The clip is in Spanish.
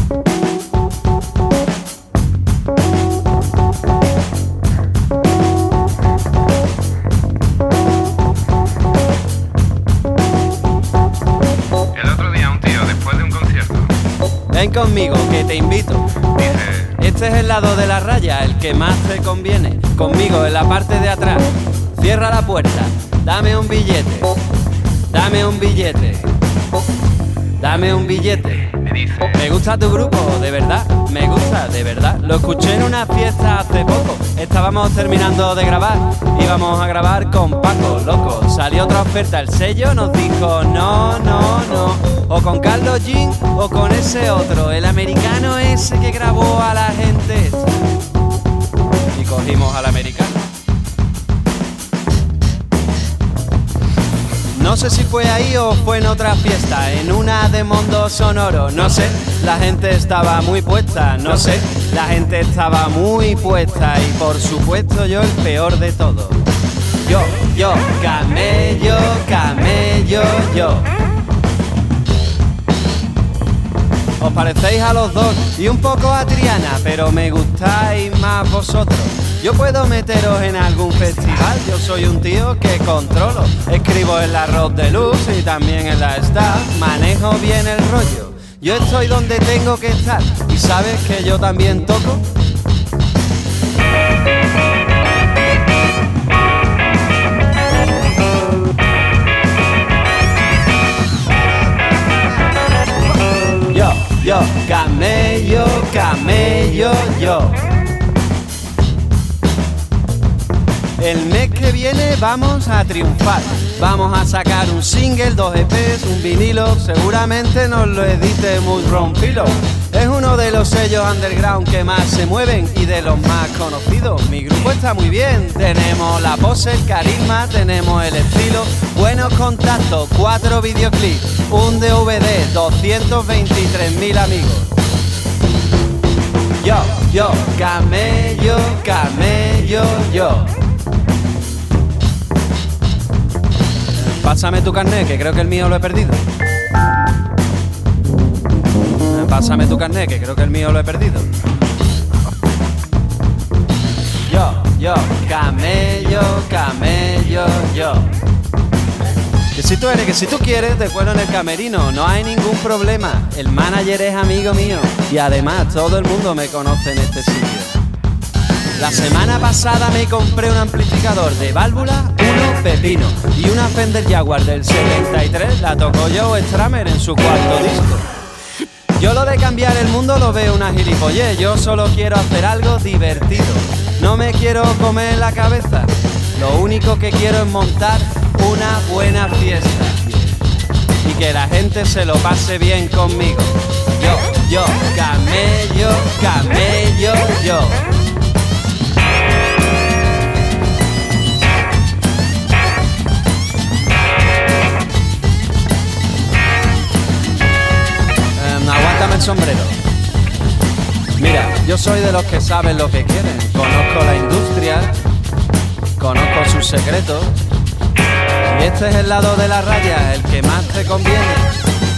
Ven conmigo, que te invito. Este es el lado de la raya, el que más te conviene. Conmigo en la parte de atrás. Cierra la puerta. Dame un billete. Dame un billete. Dame un billete. Me gusta tu grupo, de verdad. Me gusta, de verdad. Lo escuché en una fiesta hace poco. Estábamos terminando de grabar. Íbamos a grabar con Paco, loco. Salió otra oferta, el sello nos dijo no, no, no. O con Carlos Jean o con ese otro, el americano ese que grabó a la gente esta. Y cogimos al americano. No sé si fue ahí o fue en otra fiesta, en una de Mondo Sonoro, no sé, la gente estaba muy puesta, no sé, la gente estaba muy puesta y por supuesto yo el peor de todo. Yo, camello, camello, yo. Os parecéis a los dos y un poco a Triana, pero me gustáis más vosotros. Yo puedo meteros en algún festival, yo soy un tío que controlo. Escribo en la Rock de Luz y también en la Star, manejo bien el rollo. Yo estoy donde tengo que estar y sabes que yo también toco. Yo, camello, camello, yo. El mes que viene vamos a triunfar. Vamos a sacar un single, 2 EPs, un vinilo. Seguramente nos lo edite Moodroom Pillow. Es uno de los sellos underground que más se mueven y de los más conocidos. Mi grupo está muy bien. Tenemos la pose, el carisma, tenemos el estilo. Buenos contactos, 4 videoclips, un DVD, 223.000 amigos. Yo, camello, camello, yo. Pásame tu carnet, que creo que el mío lo he perdido. Pásame tu carnet, que creo que el mío lo he perdido. Yo, camello, camello, yo. Que si tú eres, que si tú quieres, te cuelo en el camerino, no hay ningún problema. El manager es amigo mío y además todo el mundo me conoce en este sitio. La semana pasada me compré un amplificador de válvula, uno pepino, y una Fender Jaguar del 73, la tocó Joe Stramer en su cuarto disco. Yo lo de cambiar el mundo lo veo una gilipollez, yo solo quiero hacer algo divertido. No me quiero comer la cabeza, lo único que quiero es montar una buena fiesta y que la gente se lo pase bien conmigo. Yo, camello, camello, yo. Aguántame el sombrero. Mira, yo soy de los que saben lo que quieren. Conozco la industria, conozco sus secretos. Y este es el lado de la raya, el que más te conviene.